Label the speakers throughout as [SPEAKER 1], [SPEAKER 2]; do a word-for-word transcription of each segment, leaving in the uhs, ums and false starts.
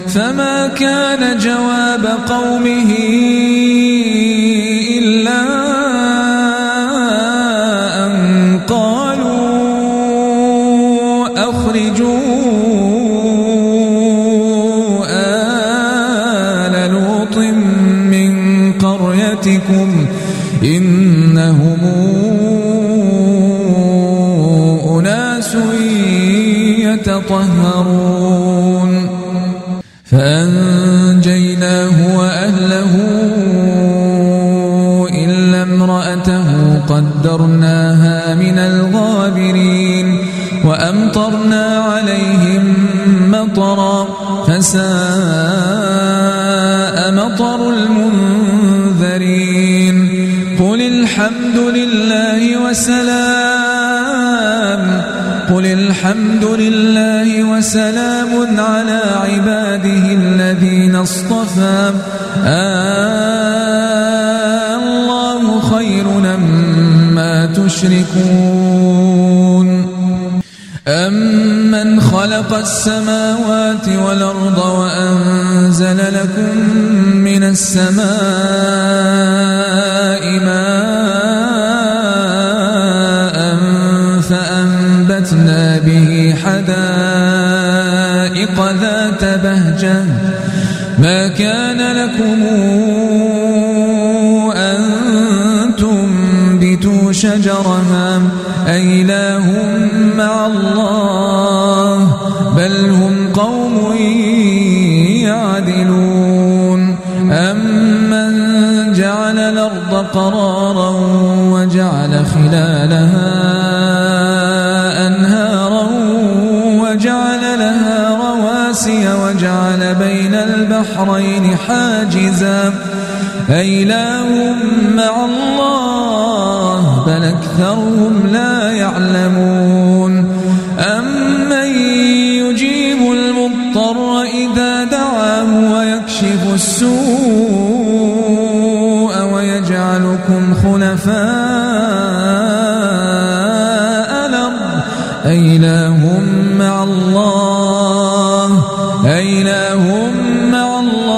[SPEAKER 1] فما كان جواب قومه إلا أن قالوا أخرجوا آل لوط من قريتكم إنهم أناس يتطهرون فأنجيناه وأهله إلا امرأته قدرناها من الغابرين وأمطرنا عليهم مطرا فساء مطر المنذرين قل الحمد لله وسلام قل الحمد لله وسلام على عباده الذين اصطفى آه الله خير أمّا تشركون أمن خلق السماوات والأرض وأنزل لكم من السماء ماء فأنبتنا به حدائق ذات بهجة ما كان لكم أن تنبتوا شجرها أإله مع الله بل هم قوم يعدلون أمن جعل الأرض قرارا وجعل خلالها أنهارا وجعل لها رواسي وجعل بين البحرين حاجزا أإله مع الله بل أكثرهم لا يعلمون أمن يجيب المضطر إذا دعاه ويكشف السوء ويجعلكم خلفاء الأرض أإله مع الله أإله مع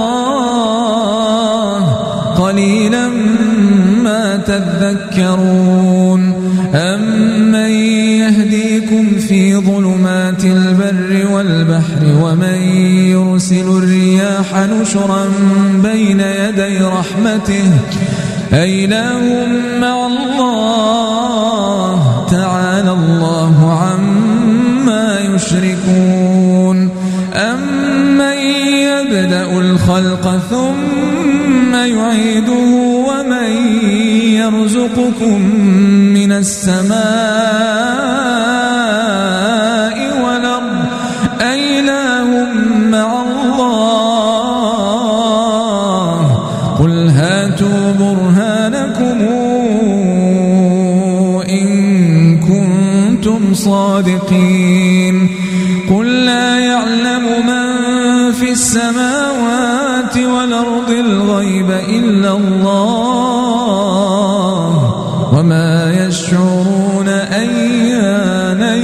[SPEAKER 1] الله قليلا ما تذكرون أمن يهديكم في ظلمات البر والبحر ومن يرسل الرياح نشرا بين يدي رحمته أإله مع الله تعالى الله عما يشركون أمن يبدأ الخلق ثم يعيده ومن يرزقكم من السماء والأرض أإله مع الله قل هاتوا برهانكم إن كنتم صادقين قل لا يعلم من في السماوات والأرض الغيب إلا الله وما يشعرون أيان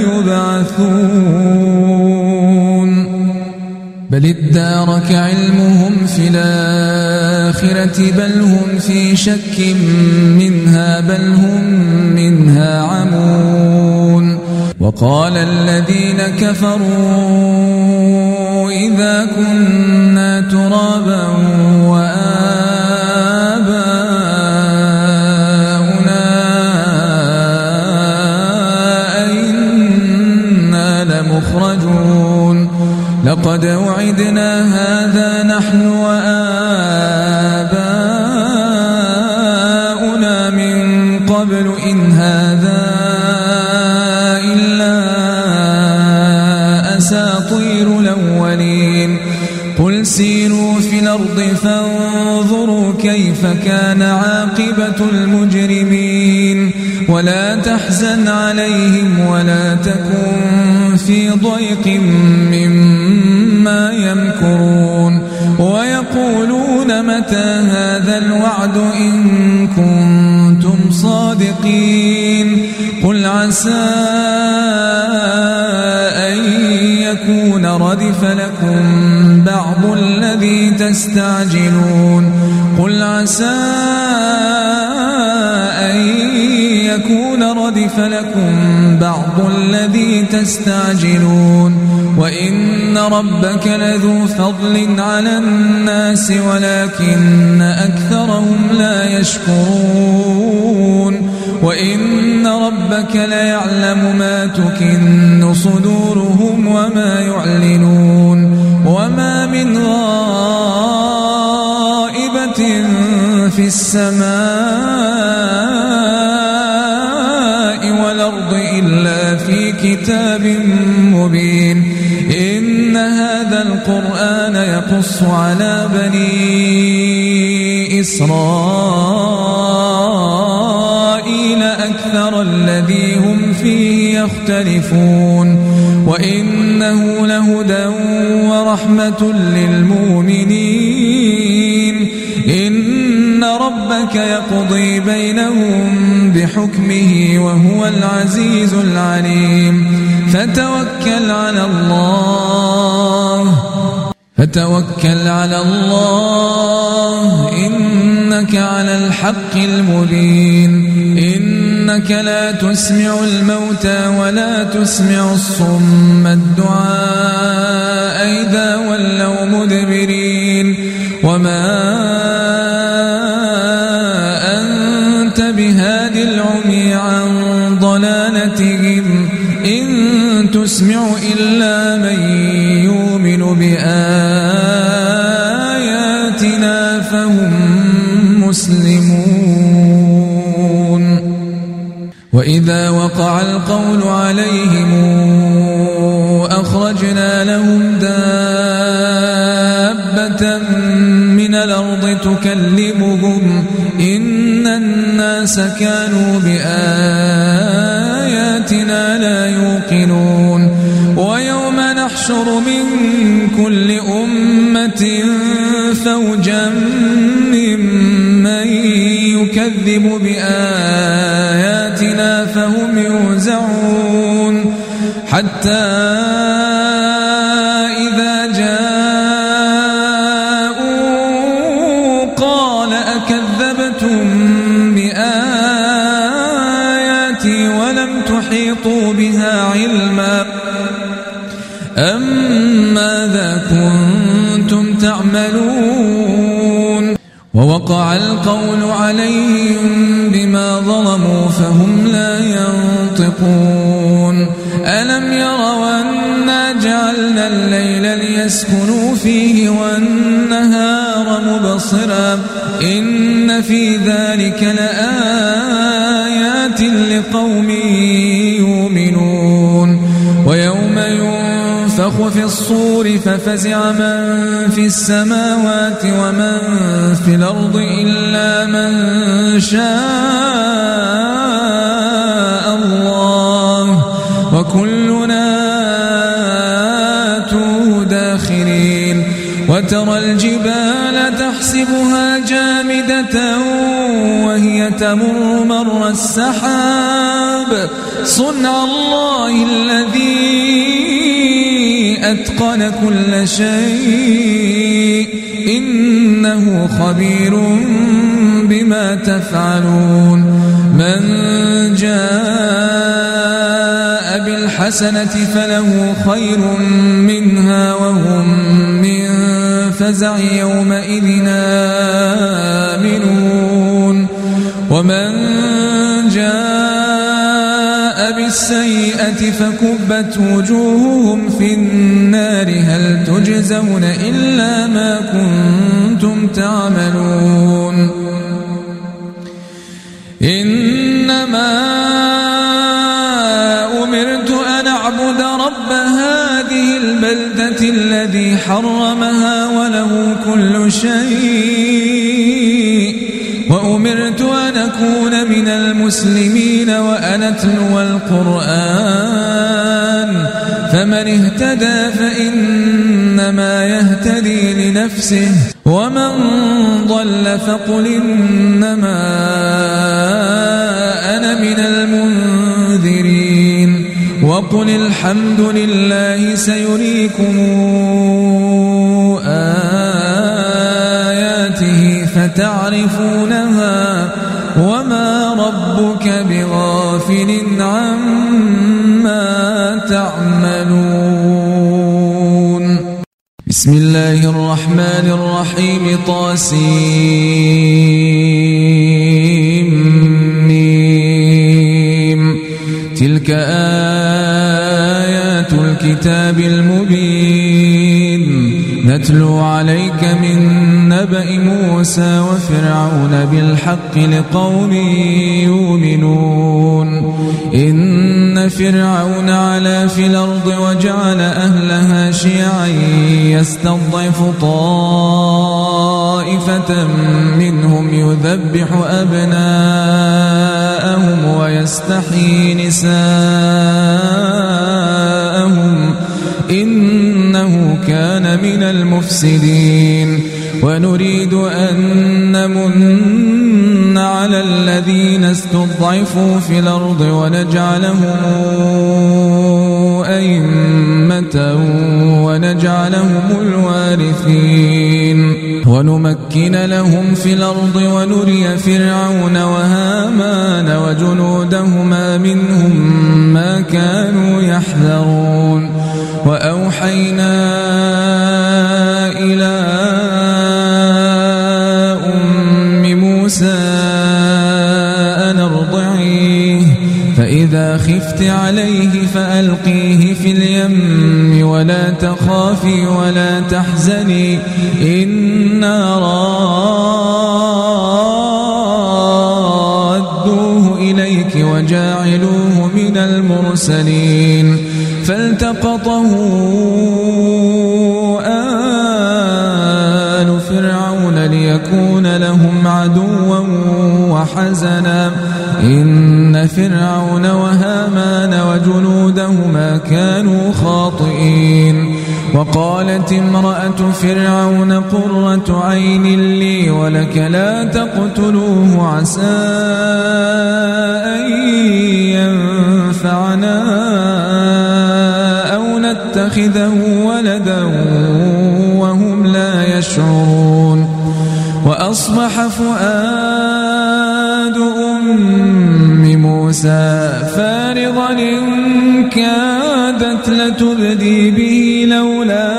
[SPEAKER 1] يبعثون بل ادارك علمهم في الآخرة بل هم في شك منها بل هم منها عمون وقال الذين كفروا إذا كنا ترابا وآباؤنا أئنا لمخرجون لقد وعدنا هذا نحن وآباؤنا من قبل إن هذا إلا أساطير الأولين قل سيروا في الأرض فانظروا كيف كان عاقبة المجرمين ولا تحزن عليهم ولا تكن في ضيق مما يمكرون ويقولون متى هذا الوعد إن كنتم صادقين قل عسى أن يكون ردف لكم بعض الذي تستعجلون قل عسى أن يكون ردف لكم بعض الذي تستعجلون وإن ربك لذو فضل على الناس ولكن أكثرهم لا يشكرون وإن ربك ليعلم ما تكن صدورهم وما يعلنون وما من غائبة في السماء والأرض إلا في كتاب مبين إن هذا القرآن يقص على بني إسرائيل أكثر الذي هم فيه يختلفون وإنه لهدى ورحمة للمؤمنين إن ربك يقضي بينهم بحكمه وهو العزيز العليم فتوكل على الله فتوكل على الله إنك على الحق المبين إنك لا تسمع الموتى ولا تسمع الصم الدعاء إذا ولوا مدبرين وما أنت بهاد العمي عن ضلالتهم إن تسمع إلا من يؤمن بآياتنا فهم مسلمون وإذا وقع القول عليهم أخرجنا لهم دابة من الأرض تكلمهم إن الناس كانوا بآياتنا لا يوقنون ويوم نحشر من كل أمة فوجا ممن يكذب بآياتنا فهم يوزعون حتى إذا جاءوا قال أكذبتم بآياتي ولم تحيطوا بها علما أم ماذا كنتم تعملون ووقع القول عليهم بما ظلموا فهم لا ينطقون ألم يروا أنا جعلنا الليل ليسكنوا فيه والنهار مبصرا إن في ذلك لآيات لقوم يؤمنون ويوم ينفخ في الصور ففزع من في السماوات ومن في الأرض إلا من شاء الله وكلنا آتوه داخرين وترى الجبال تحسبها جامدة وهي تمر مر السحاب صنع الله الذي أتقن كل شيء إنه خبير بما تفعلون من جاء بالحسنة فله خير منها وهم من فزع يومئذ آمنون ومن جاء بالسيئة فكبت وجوههم في النار هل تجزون إلا ما كنتم تعملون إنما أمرت أن أعبد رب هذه البلدة الذي حرمها وله كل شيء وأمرت أن أكون من المسلمين وأن أتلو القرآن فمن اهتدى فإنما إنما يهتدي لنفسه ومن ضل فقل إنما أنا من المنذرين وقل الحمد لله سيريكم آياته فتعرفونها وما ربك بغافل عما تعملون. بسم الله الرحمن الرحيم. طاسيم تلك آيات الكتاب المبين نتلو عليك من نبأ موسى وفرعون بالحق لقوم يؤمنون. إن فرعون علا في الأرض وجعل أهلها شيعا يستضعف طائفة منهم يذبح أبناءهم ويستحيي نساءهم إنه كان من المفسدين. ونريد أن نمن على الذين استضعفوا في الأرض ونجعلهم أئمة ونجعلهم الوارثين ونمكن لهم في الأرض ونري فرعون وهامان وجنودهما منهم ما كانوا يحذرون. وأوحينا إلى أم موسى أن ارضعيه فإذا خفت عليه فألقيه في اليم ولا تخافي ولا تحزني إنا رادوه إليك وجاعلوه من المرسلين. فالتقطه آل فرعون ليكون لهم عدوا وحزنا إن فرعون وهامان وجنودهما كانوا خاطئين. وقالت امرأة فرعون قرة عين لي ولك لا تقتلوه عسى أن ينفعنا أو نتخذه ولدا وهم لا يشعرون. وأصبح فؤاد أم موسى فارغا إن كادت لتبدي به لولا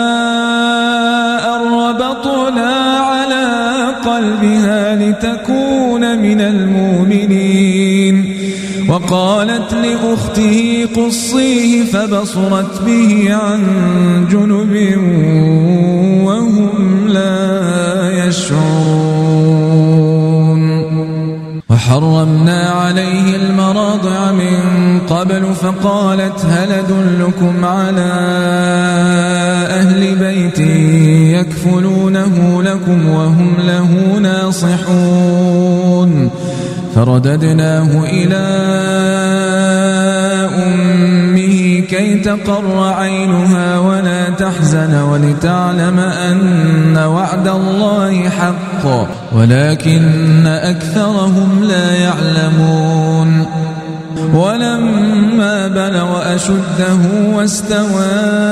[SPEAKER 1] أن ربطنا على قلبها لتكون من المؤمنين. وقالت لأخته قصيه فبصرت به عن جنب وهم لا يشعرون. وحرمنا عليه المراضع من قبل فقالت هل أدلكم على أهل بيت يكفلونه لكم وهم له ناصحون. فرددناه إلى أمه كي تقر عينها ولا تحزن ولتعلم أن وعد الله حق ولكن أكثرهم لا يعلمون. ولما بلغ أشده واستوى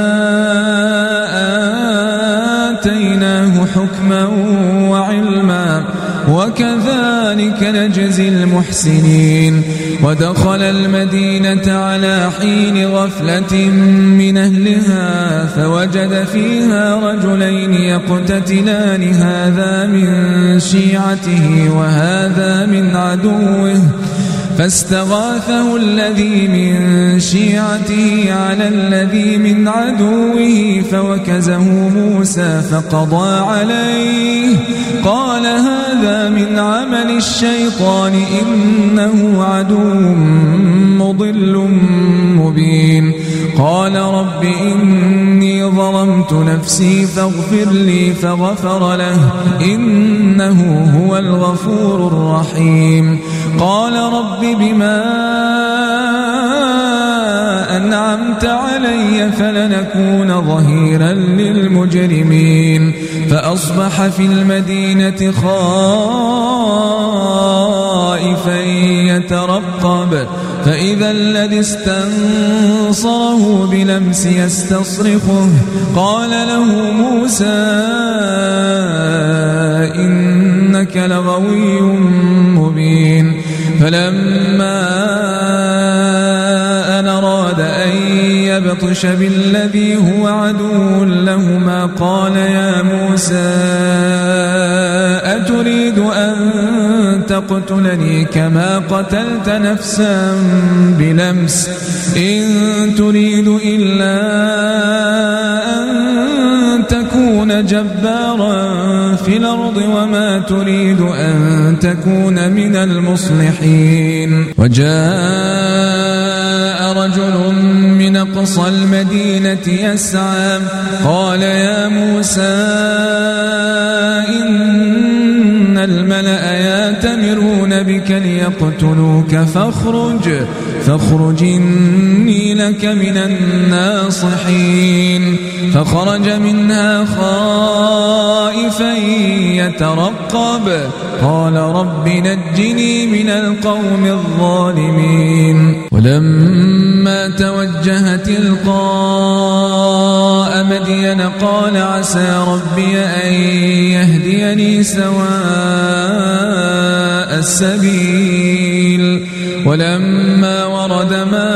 [SPEAKER 1] آتيناه حكما وعلما وكذلك نجزي المحسنين. ودخل المدينة على حين غفلة من أهلها فوجد فيها رجلين يقتتلان هذا من شيعته وهذا من عدوه فاستغاثه الذي من شيعته على الذي من عدوه فوكزه موسى فقضى عليه قال هذا من عمل الشيطان إنه عدو مضل مبين. قال رب إني ظلمت نفسي فاغفر لي فغفر له إنه هو الغفور الرحيم. قال رب بما أنعمت علي فلنكون ظهيرا للمجرمين فأصبح في المدينة خائفا يترقب فإذا الذي استنصره بلمس يستصرخه قال له موسى إنك لغوي مبين فلما أن أراد أن يبطش بالذي هو عدو لهما قال يا موسى أتريد أن تقتلني كما قتلت نفسا بلمس إن تريد إلا أن تكون جبارا في الأرض وما تريد أن تكون من المصلحين وجاء رجل من أقصى المدينة يسعى قال يا موسى إن الملأ يأتمرون بك ليقتلوك فاخرج فاخرج إني لك من الناصحين فخرج منها خائفا يترقب قال رب نجني من القوم الظالمين ولما توجه تلقاء مدين قال عسى ربي أن يهديني سواء السبيل ولما ورد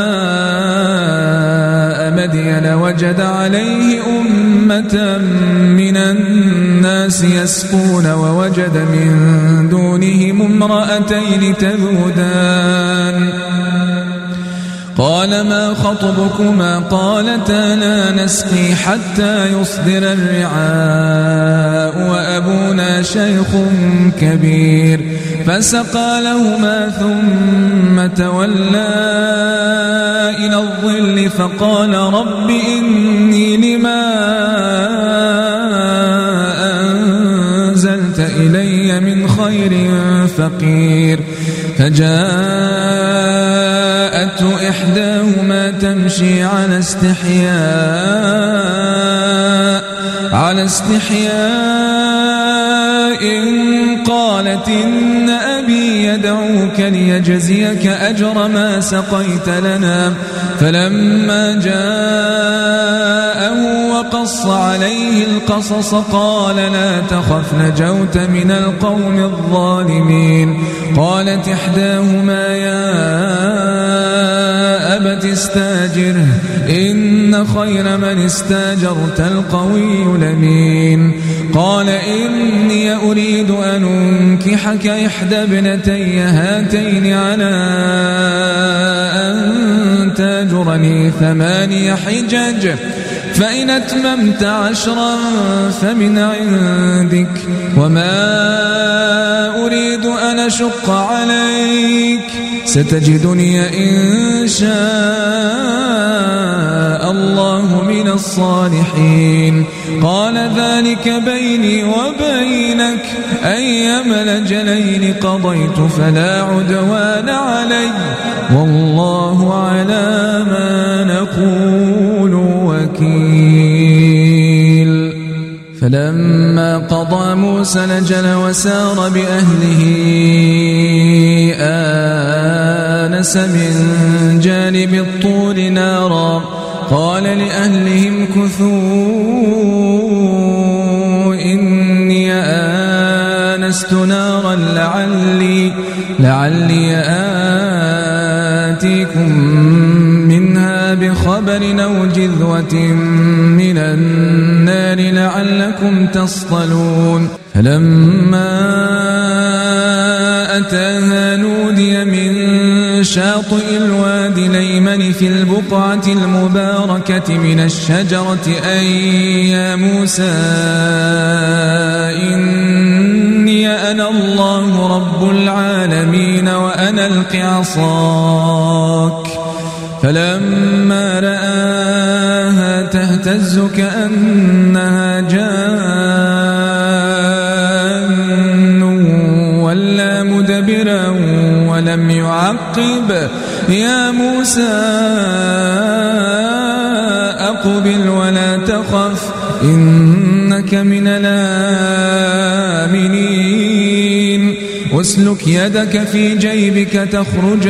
[SPEAKER 1] ماء مدين وجد عليه أمة من الناس يسقون ووجد من دونهم امرأتين تذودان قال ما خطبكما قالتا لا نسقي حتى يصدر الرعاء وأبونا شيخ كبير فسقى لهما ثم تولى إلى الظل فقال رب إني لما أنزلت إلي من خير فقير فجاءته إحداهما تمشي على استحياء على استحياء قالت إن أبي يدعوك ليجزيك أجر ما سقيت لنا فلما جاءه وقص عليه القصص قال لا تخف نجوت من القوم الظالمين قالت إحداهما يا أبت استاجره إن خير من استاجرت القوي الأمين قال إني أريد أن أنكحك إحدى ابنتي هاتين على أن تاجرني ثماني حجج فإن أتممت عشرا فمن عندك وما أريد أن أشق عليك ستجدني إن شاء الله من الصالحين قال ذلك بيني وبينك أيما الأجلين قضيت فلا عدوان علي والله على ما نقول وكيل فلما قضى موسى الأجل وسار بأهله آنس من جانب الطور نارا قال لأهلهم كثوا إني آنست نارا لعلي, لعلي آتيكم منها بخبر أو جذوة من النار لعلكم تصطلون فلما أتاها نودي من شاطئ الوادي الأيمن في البقعة المباركة من الشجرة أن يا موسى إني أنا الله رب العالمين وأنا ألق عصاك فلما رآها تهتز كأنها جان ولا مدبرا ولم يعقب يا موسى إنك من الآمنين واسلك يدك في جيبك تخرج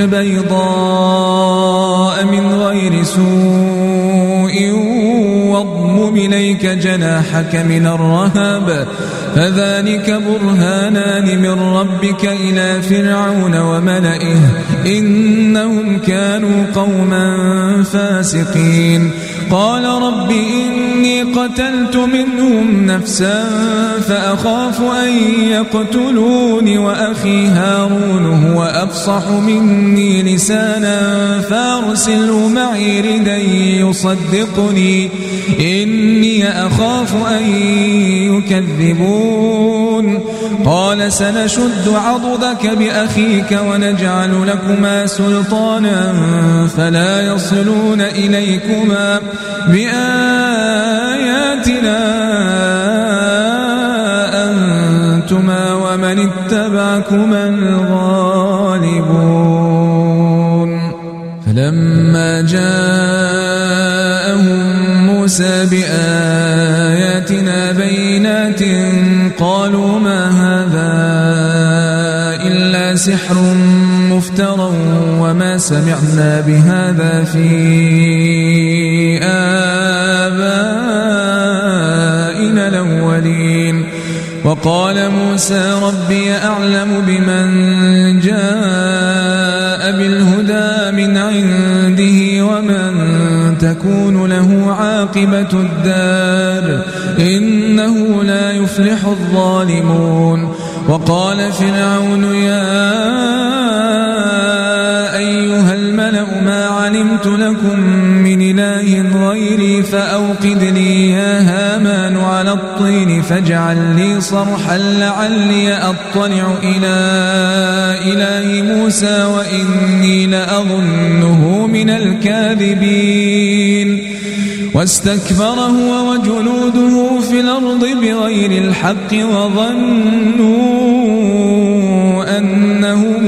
[SPEAKER 1] بيضاء من غير سوء واضمم إليك جناحك من الرهب فذلك برهانان من ربك إلى فرعون وملئه إنهم كانوا قوما فاسقين قال رب إني قتلت منهم نفسا فأخاف أن يقتلون وأخي هارون هو أفصح مني لسانا فارسله معي ردا يصدقني إني أخاف أن يكذبون قال سنشد عضدك بأخيك ونجعل لكما سلطانا فلا يصلون إليكما بآياتنا أنتما ومن اتبعكما الغالبون فلما جاءهم موسى بآياتنا بينات قالوا ما هذا إلا سحر مفترى وما سمعنا بهذا في آبائنا الأولين وقال موسى ربي أعلم بمن جاء بالهدى من عنده ومن تكون له عاقبة الدار إنه لا يفلح الظالمون وقال فرعون يا أيها الملأ ما علمت لكم من إله غيري فأوقد لي يا هامان على الطين فاجعل لي صرحا لعلي أطلع إلى إله موسى وإني لأظنه من الكاذبين واستكبر هو وجنوده في الأرض بغير الحق وظنوا أنهم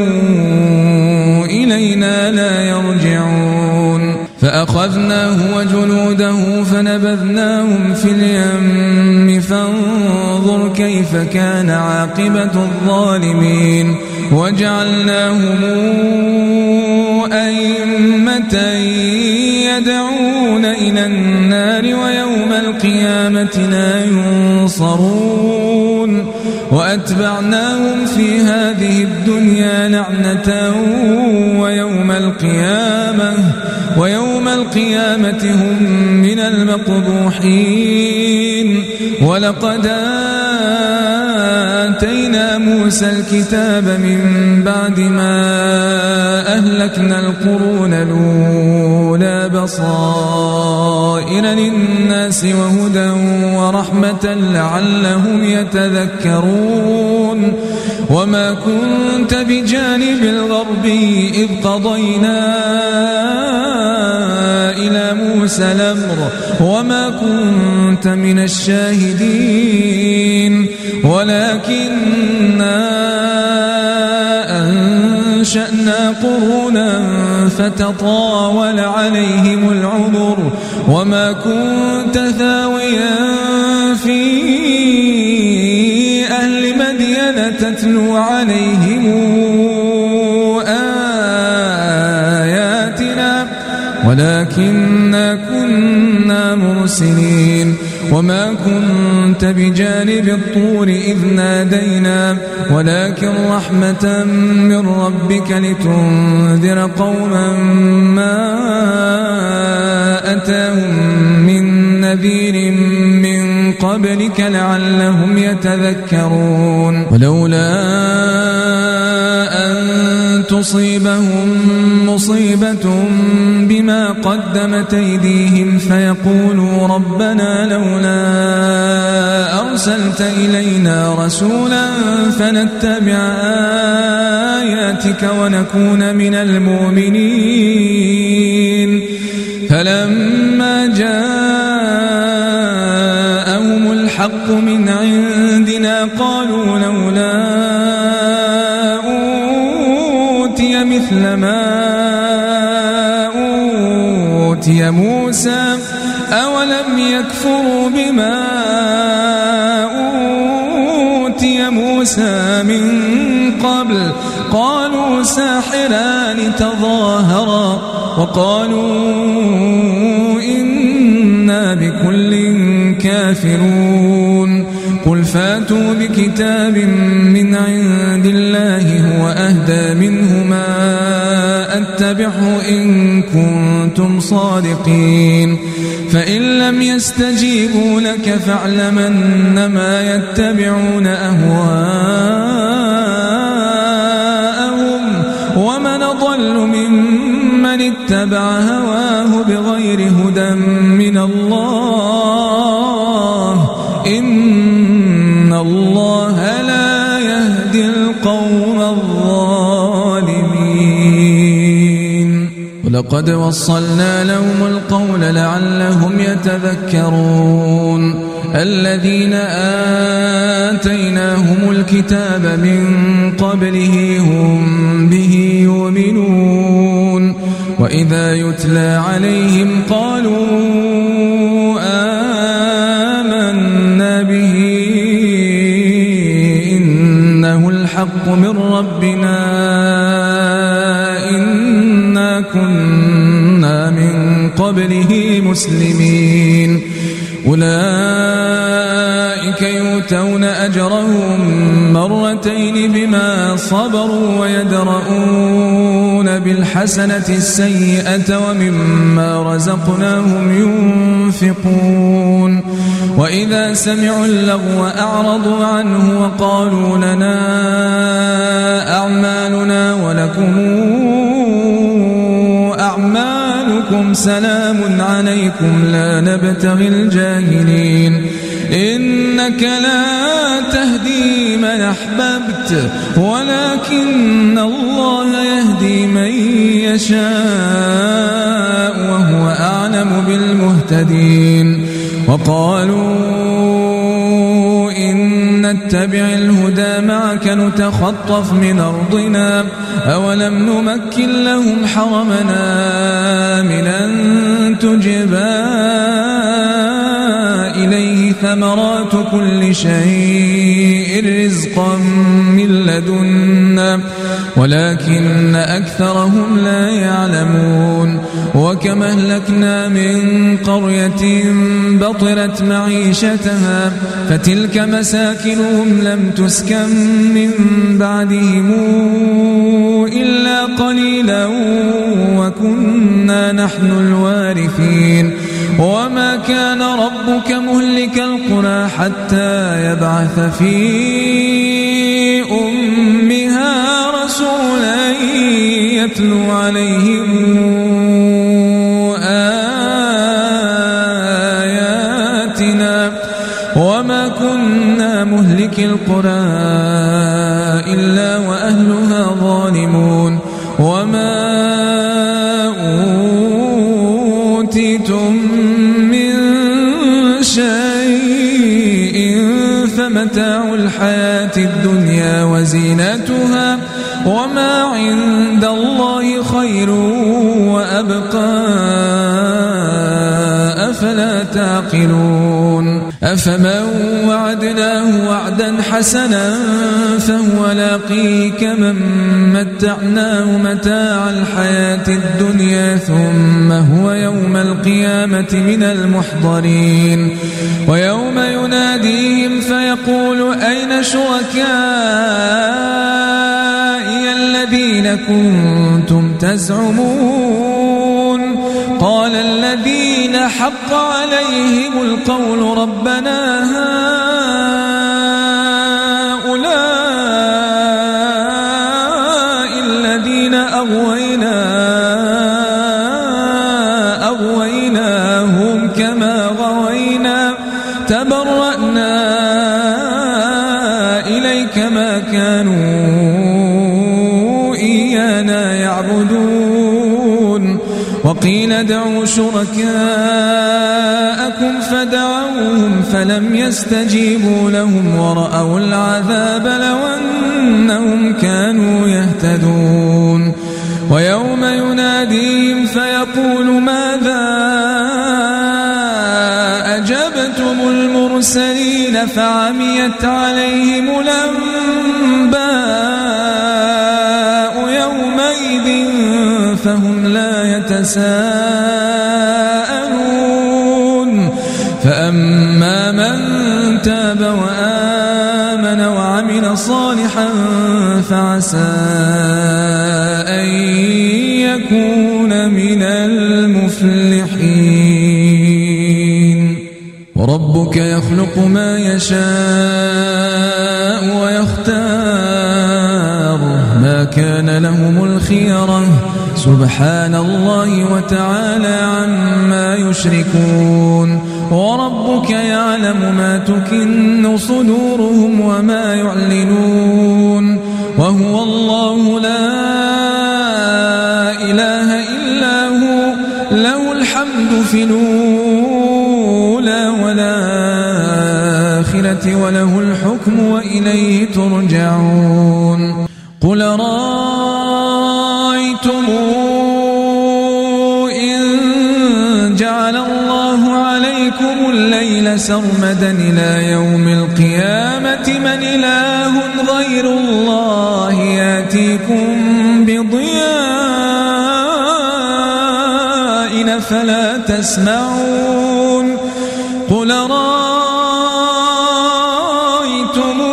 [SPEAKER 1] إلينا لا يرجعون فأخذناه وجنوده فنبذناهم في اليم فانظر كيف كان عاقبة الظالمين وجعلناهم أئمة يدعون إلى النار ويوم القيامة لا ينصرون وأتبعناهم في هذه الدنيا لعنة ويوم القيامة ويوم القيامة هم من المقبوحين ولقد آتينا موسى الكتاب من بعد ما أهلكنا القرون الأولى بصائر للناس وهدى ورحمة لعلهم يتذكرون وما كنت بجانب الغرب إذ قضينا إلى موسى الأمر وما كنت من الشاهدين ولكننا أنشأنا قرونا فتطاول عليهم العمر وما كنت ثاويا في أهل مدين تتلو عليهم آياتنا ولكننا كنا مرسلين وما كنت بجانب الطور إذ نادينا ولكن رحمة من ربك لتنذر قوما ما أتاهم من نذير من قبلك لعلهم يتذكرون ولولا أن تصيبهم مصيبة بما قدمت أيديهم فيقولوا ربنا لولا أرسلت إلينا رسولا فنتبع آياتك ونكون من المؤمنين فلما جاءهم الحق من عندنا قالوا لولا أوتي مثل ما أوتي موسى أولم يكفروا بما موسى من قبل قالوا ساحران تظاهرا وقالوا إنا بكل كافرون قل فاتوا بكتاب من عند الله هو أهدى منهما أتبعه إن كنتم صادقين فإن لم يستجيبوا لك فاعلم أنما يتبعون أهواءهم ومن أضل ممن اتبع هواه بغير هدى من الله إن الله لا يهدي القوم الظالمين ولقد وصلنا لهم القول لعلهم يتذكرون الذين آتيناهم الكتاب من قبله هم به يؤمنون وإذا يتلى عليهم قالوا آمنا به إنه الحق من ربنا إنا كنا من قبله مسلمين أولئك يؤتون أجرهم مرتين بما صبروا ويدرؤون بالحسنة السيئة ومما رزقناهم ينفقون وإذا سمعوا اللغو أعرضوا عنه وقالوا لنا أعمالنا ولكم أعمالكم سلام عليكم لا نبتغي الجاهلين إنك لا تهدي من أحببت ولكن الله يهدي من يشاء وهو أعلم بالمهتدين وقالوا إن نتبع الهدى معك نتخطف من أرضنا أولم نمكن لهم حرمنا آمنا تجبى إليه ثمرات كل شيء رزقا من لدنا ولكن أكثرهم لا يعلمون وكم أهلكنا من قرية بطرت معيشتها فتلك مساكنهم لم تسكن من بعدهم إلا قليلا وكنا نحن الوارثين وما كان ربك مهلك القرى حتى يبعث في أمها رسولا يتلو عليهم آياتنا وما كنا مهلك القرى إلا وأهلها ظالمون وما أوتيتم من شيء فمتاع الحياة الدنيا وزينتها وما عند الله خير وأبقى أفلا تعقلون أفمن وعدناه وعدا حسنا فهو لاقيه كمن متعناه متاع الحياة الدنيا ثم هو يوم القيامة من المحضرين ويوم يناديهم فيقول أين شركائي الذين كنتم تزعمون قال الذين حق عليهم القول ربنا هؤلاء الذين أغوينا أغويناهم كما غوينا تبرأنا إليك ما كانوا إيانا يعبدون وقيل ادعوا شركاءكم فدعوهم فلم يستجيبوا لهم ورأوا العذاب لو أنهم كانوا يهتدون ويوم يناديهم فيقول ماذا أجبتم المرسلين قيل فعميت عليهم الأنباء يومئذ فهم لا يتساءلون فأما من تاب وآمن وعمل صالحا فعسى أن يكون من المفلحين وربك يخلق ما يشاء ويختار ما كان لهم الخيرة سبحان الله وتعالى عما يشركون وربك يعلم ما تكن صدورهم وما يعلنون وهو الله لا إله إلا هو له الحمد في الأولى والآخرة وله الحكم وإليه ترجعون قل رأيتم إن جعل الله عليكم الليل سرمدا إلى يوم القيامة من إله غير الله يأتيكم بضياء فلا تسمعون قل رأيتم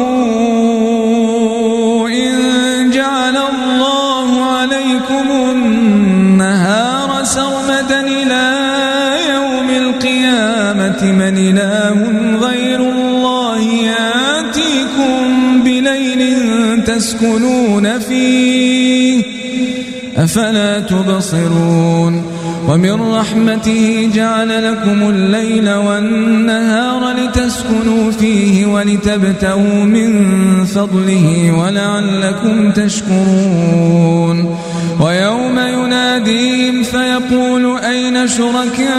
[SPEAKER 1] إن جعل الله عليكم النهار سرمدا إلى يوم القيامة من إله غير الله يأتيكم بليل تسكنون فيه أفلا تبصرون ومن رحمته جعل لكم الليل والنهار لتسكنوا فيه ولتبتغوا من فضله ولعلكم تشكرون ويوم يناديهم فيقول أين شركائي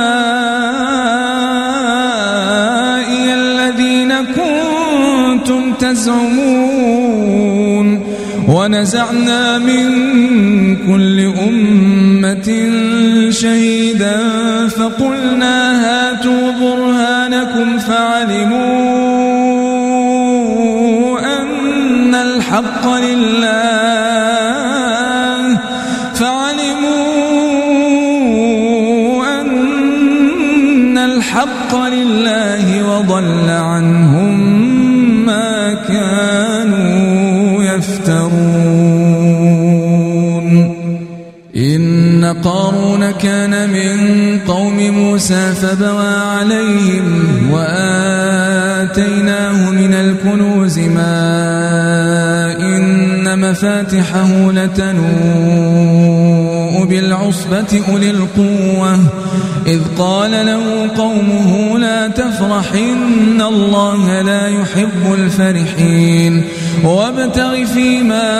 [SPEAKER 1] الذين كنتم تزعمون ونزعنا من كل أمة شهيدا فقلنا هاتوا برهانكم فعلموا أن الحق لله فعلموا أن الحق لله وضل عنهم ما كانوا يفترون إن قارون كان من قوم موسى فبغى عليهم وآتيناه من الكنوز ما إن مفاتحه لتنوء بالعصبة أولي القوة إذ قال له قومه لا تفرح إن الله لا يحب الفرحين وابتغ فيما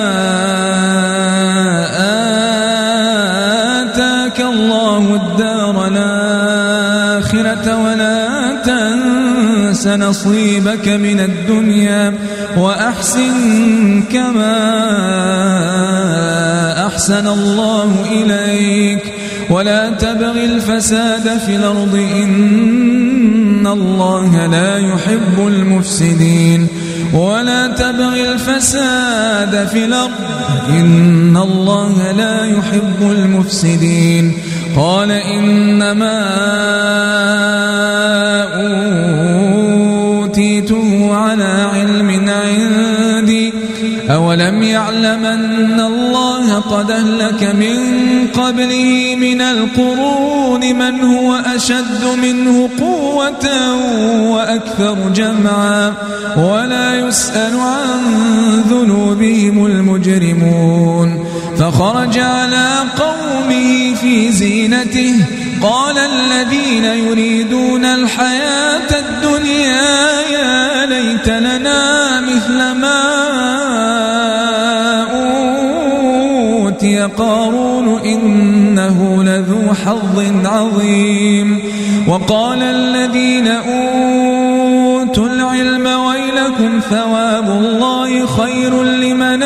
[SPEAKER 1] آتاك الله الدار الآخرة ولا تنس نصيبك من الدنيا وأحسن كما أحسن الله إليك ولا تبغ الفساد في الأرض إن الله لا يحب المفسدين ولا تبغ الفساد في الأرض إن الله لا يحب المفسدين قال إنما أوتيته على علم عندي أولم يعلم أن الله قد أهلك من قبله من القرون من هو أشد منه قوة وأكثر جمعا ولا يسأل عن ذنوبهم المجرمون فخرج على قومه في زينته قال الذين يريدون الحياة الدنيا يا ليت لنا مثل ما أوتي قارون إنه لذو حظ عظيم وقال الذين أوتوا العلم ويلكم ثواب الله خير لمن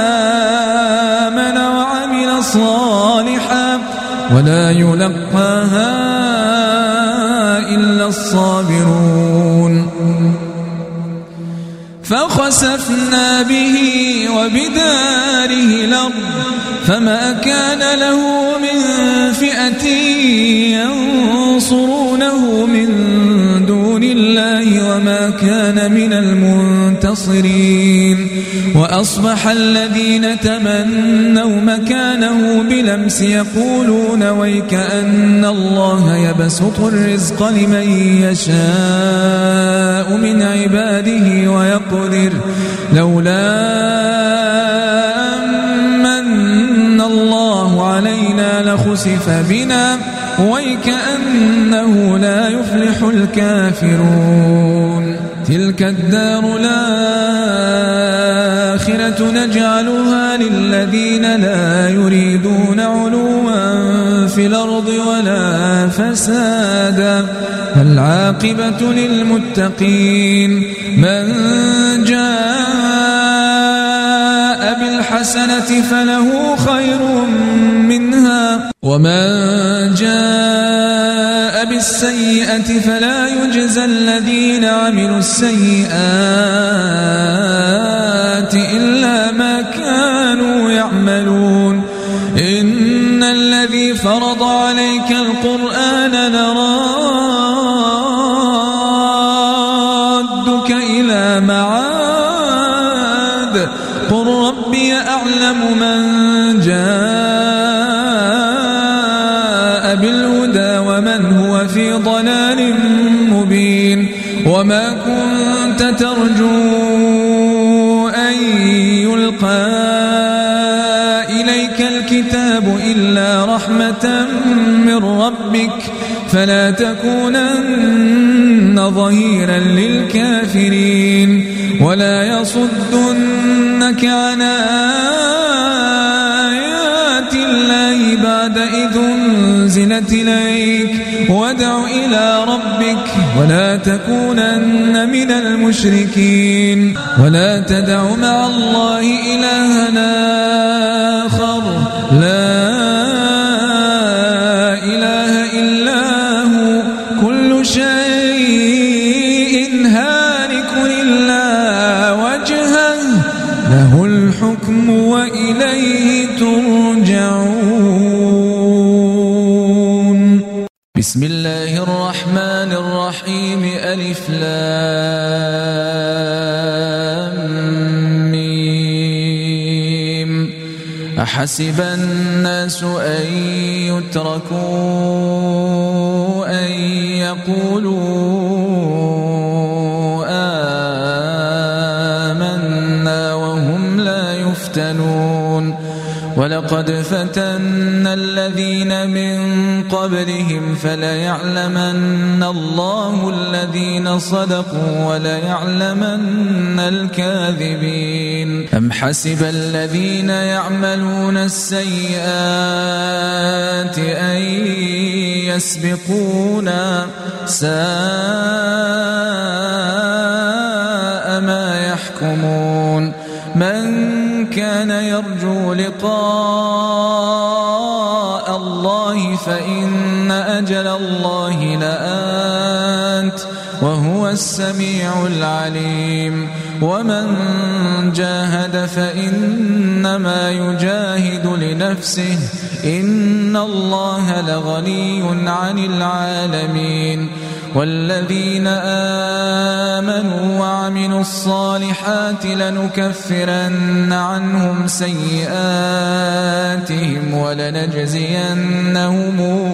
[SPEAKER 1] آمن وعمل صالحا ولا يلقاها إلا الصابرون فخسفنا به وبداره الأرض فما كان له من فئة ينصرونه من دون الله وما كان من المنتصرين. وأصبح الذين تمنوا مكانه بلمس يقولون ويكأن الله يبسط الرزق لمن يشاء من عباده ويقدر لولا أمن الله علينا لخسف بنا ويكأنه لا يفلح الكافرون. تلك الدار الآخرة نجعلها للذين لا يريدون علوا في الأرض ولا فسادا والعاقبة للمتقين. من جاء بالحسنة فله خير منها ومن جاء بالسيئة فلا يجزى الذين عملوا السيئات إلا ما كانوا يعملون. إن الذي فرض عليك القرآن لرادك إلى معاد قل ربي أعلم من جاء بالهدى ومن هو في ضلال مبين. وما كنت ترجو أن يلقى إليك الكتاب إلا رحمة من ربك فلا تكونن ظهيرا للكافرين. ولا يصدنك عن آيات الله بعد إذ أنزلت إليك وادع إلى ربك ولا تكونن من المشركين. ولا تدع مع الله إلهنا آخر لا إله إلا هو كل شيء هالك إلا وجهه له الحكم وإليه ترجعون. بسم الله الرحمن الرحيم. ألف لام ميم. أحسب الناس أن يتركوا أن يقولوا آمنا وهم لا يفتنون. ولقد فتنا الذين من قبلهم فليعلمن الله الذين صدقوا وليعلمن الكاذبين. أم حسب الذين يعملون السيئات أن يسبقونا ساء ما يحكمون. من كان يرجو لقاء الله فإن أجل الله لآت وهو السميع العليم. ومن جاهد فإنما يجاهد لنفسه إن الله لغني عن العالمين. والذين آمنوا وعملوا الصالحات لنكفرن عنهم سيئاتهم ولنجزينهم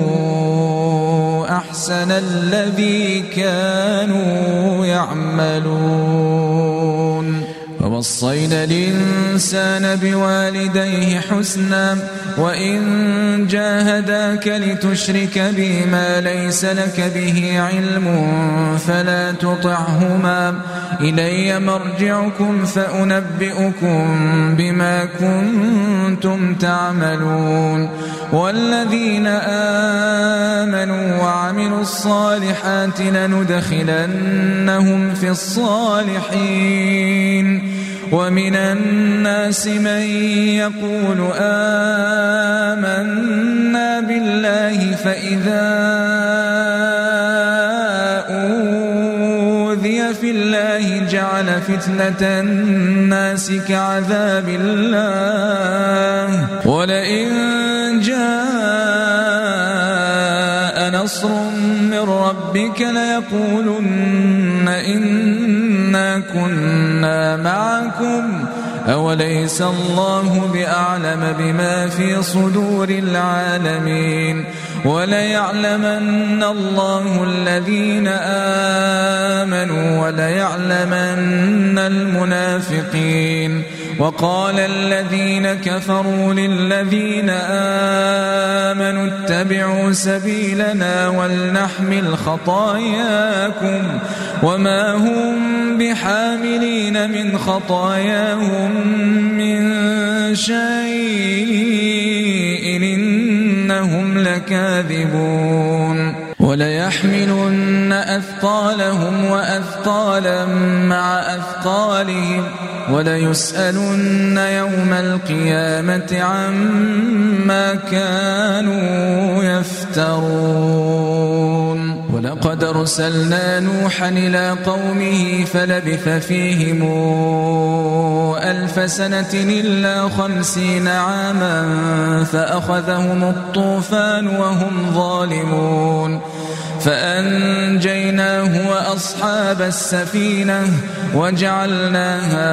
[SPEAKER 1] أحسن الذي كانوا يعملون. ووصينا الإنسان بوالديه حسنا وإن جاهداك لتشرك بي ما ليس لك به علم فلا تطعهما إلي مرجعكم فأنبئكم بما كنتم تعملون. والذين آمنوا وعملوا الصالحات لندخلنهم في الصالحين. ومن الناس من يقول آمنا بالله فإذا أوذي في الله جعل يجعل فتنة الناس كعذاب الله ولئن جاء نصر من ربك ليقولن إنا كنا معكم أوليس الله بأعلم بما في صدور العالمين وليعلمن الله الذين آمنوا وليعلمن المنافقين وقال الذين كفروا للذين آمنوا اتبعوا سبيلنا ولنحمل خطاياكم وما هم بحاملين من خطاياهم من شيء إنهم لكاذبون وليحملن أثقالهم وأثقالا مع أثقالهم وليسألن يوم القيامة عما كانوا يفترون ولقد أرسلنا نوحا إلى قومه فلبث فيهم ألف سنة إلا خمسين عاما فأخذهم الطوفان وهم ظالمون فأنجيناه وأصحاب السفينة وجعلناها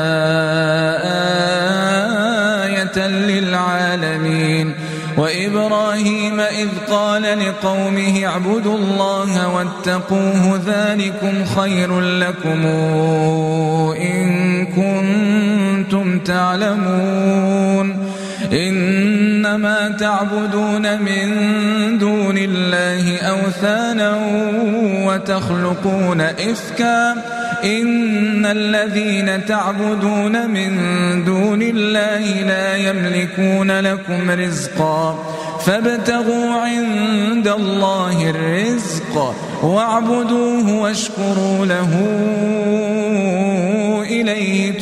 [SPEAKER 1] آية للعالمين وإبراهيم إذ قال لقومه اعبدوا الله واتقوه ذلكم خير لكم إن كنتم تعلمون إنما تعبدون من دون الله أوثانا وتخلقون إفكا إن الذين تعبدون من دون الله لا يملكون لكم رزقا فابتغوا عند الله الرزق واعبدوه واشكروا له إليه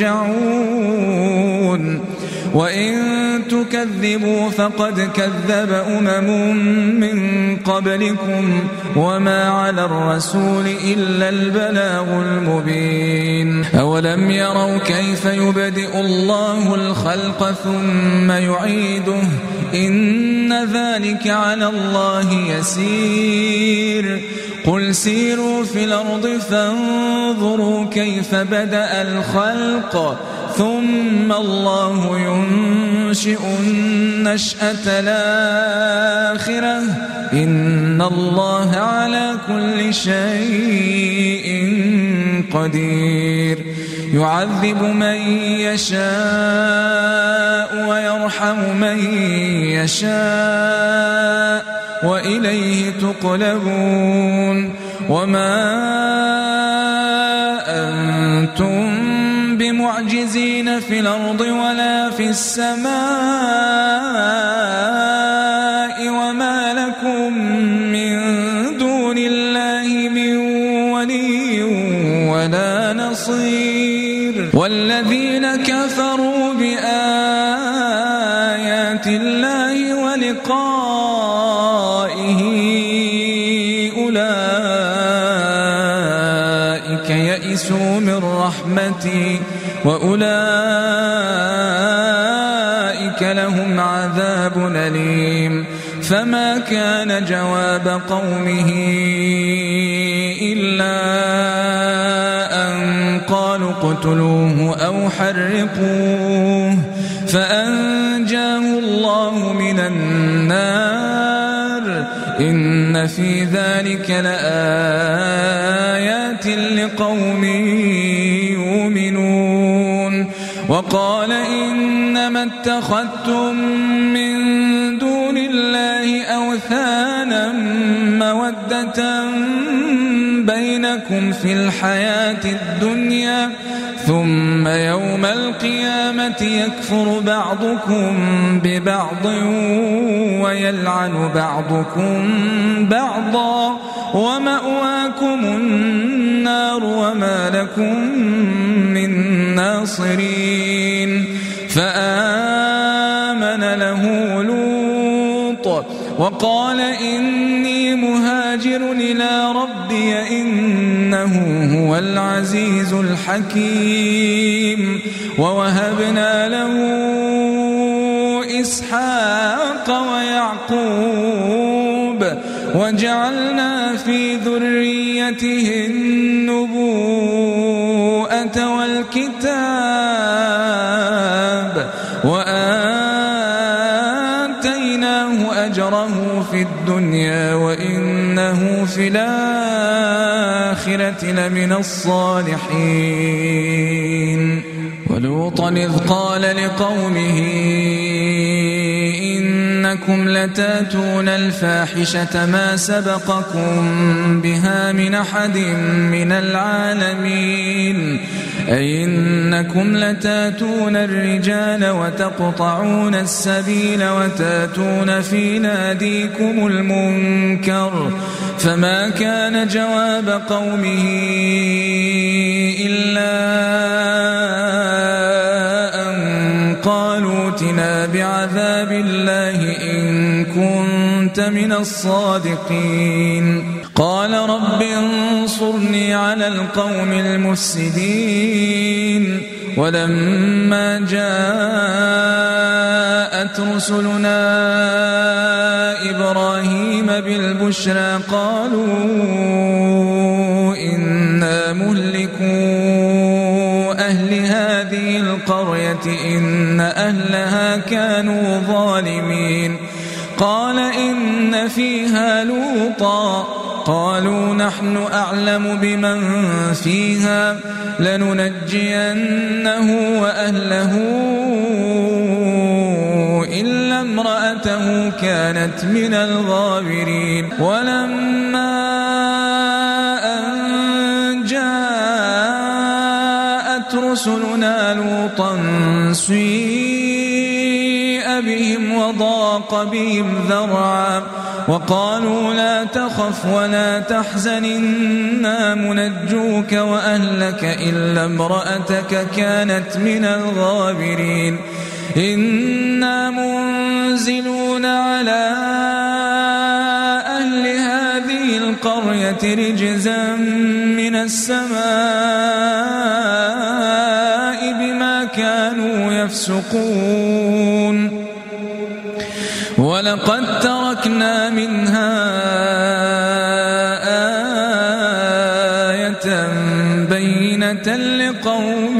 [SPEAKER 1] ترجعون وإن تكذبوا فقد كذب أمم من قبلكم وما على الرسول إلا البلاغ المبين أولم يروا كيف يبدئ الله الخلق ثم يعيده إن ذلك على الله يسير قل سيروا في الأرض فانظروا كيف بدأ الخلق ثم الله ينشئ النشأة الآخرة إن الله على كل شيء قدير يعذب من يشاء ويرحم من يشاء وإليه تقلبون وما أنتم بمعجزين في الأرض ولا في السماء وما لكم من دون الله من ولي ولا نصير والذين كفروا بآيات الله ولقائه أولئك يئسوا من رحمتي وأولئك لهم عذاب أليم فما كان جواب قومه إلا أن قالوا اقتلوه أو حرقوه فأنجاه الله من النار إن في ذلك لآيات لقوم يؤمنون وقال إنما اتخذتم من دون الله أوثانا مودة بينكم في الحياة الدنيا ثم يوم القيامة يكفر بعضكم ببعض ويلعن بعضكم بعضا ومأواكم النار وما لكم من ناصرين فآمن له لوط وقال إني مهاجر إلى ربي إنه هو هو العزيز الحكيم. ووهبنا له إسحاق ويعقوب وجعلنا في ذريته النبوءة والكتاب وآتيناه أجره في الدنيا وإنه في الآخرة لمن الصالحين. ولوطا إذ قال لقومه إنكم لتاتون الفاحشة ما سبقكم بها من أحد من العالمين أي إنكم لتاتون الرجال وتقطعون السبيل وتاتون في ناديكم المنكر. فما كان جواب قومه إلا أن قالوا ائتنا بعذاب الله إن كنت من الصادقين. قال رب انصرني على القوم المفسدين. ولما جاءت رسلنا إبراهيم بالبشرى قالوا إنا مهلكو أهل هذه القرية إن أهلها كانوا ظالمين. قال إن فيها لوطا قالوا نحن أعلم بمن فيها لننجينه وأهله إلا امرأته كانت من الغابرين. ولما أن جاءت رسلنا لوطا سيء بهم وضاق بهم ذرعا وقالوا لا تخف ولا تحزن إنا منجوك وأهلك إلا امرأتك كانت من الغابرين. إنا منزلون على أهل هذه القرية رجزا من السماء بما كانوا يفسقون. ولقد تركنا منها آية بينة لقوم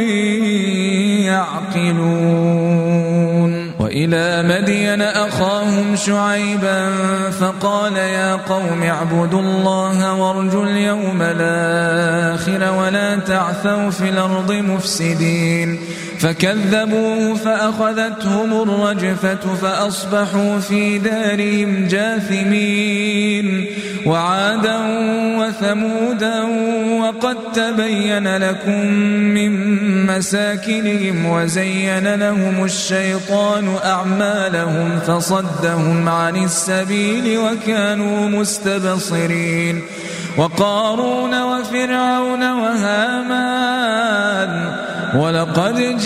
[SPEAKER 1] يعقلون. وإلى مدين أخاهم شعيبا فقال يا قوم اعبدوا الله وارجوا اليوم الآخر ولا تعثوا في الأرض مفسدين. فكذبوه فأخذتهم الرجفة فأصبحوا في دارهم جاثمين. وعادا وثمودا وقد تبين لكم من مساكنهم وزين لهم الشيطان أعمالهم فصدهم عن السبيل وكانوا مستبصرين. وقارون وفرعون وهامان ولقد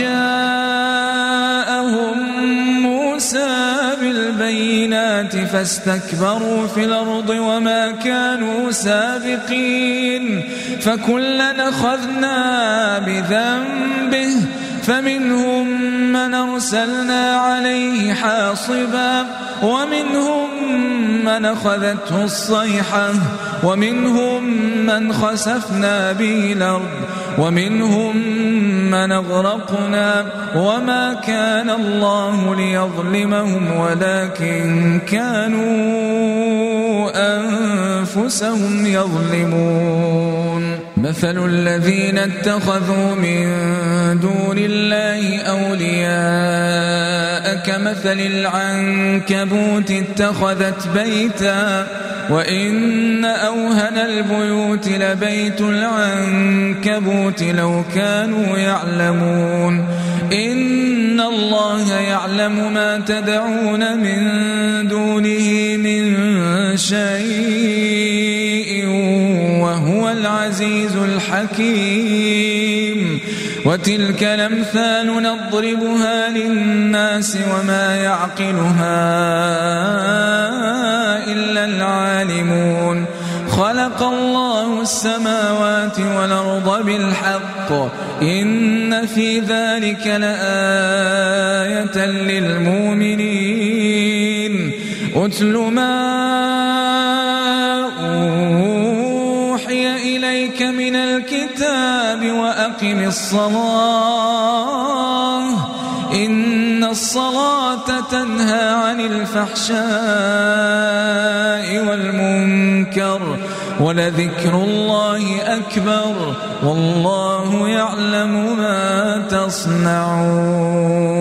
[SPEAKER 1] جاءهم موسى بالبينات فاستكبروا في الأرض وما كانوا سابقين. فكلا أخذنا بذنبه فمنهم من أرسلنا عليه حاصبا ومنهم من أخذته الصيحة ومنهم من خسفنا به الأرض ومنهم من أغرقنا وما كان الله ليظلمهم ولكن كانوا أنفسهم يظلمون. مثل الذين اتخذوا من دون الله أولياء كمثل العنكبوت اتخذت بيتا وإن أوهن البيوت لبيت العنكبوت لو كانوا يعلمون. إن الله يعلم ما تدعون من دونه من شيء وهو العزيز الحكيم. وتلك الأمثال نضربها للناس وما يعقلها إلا العالمون. خلق الله السماوات والأرض بالحق إن في ذلك لآية للمؤمنين أتل ما أوحي إليك من الكتاب وأقم الصلاة إن الصلاة تنهى عن الفحشاء والمنكر ولذكر الله أكبر والله يعلم ما تصنعون.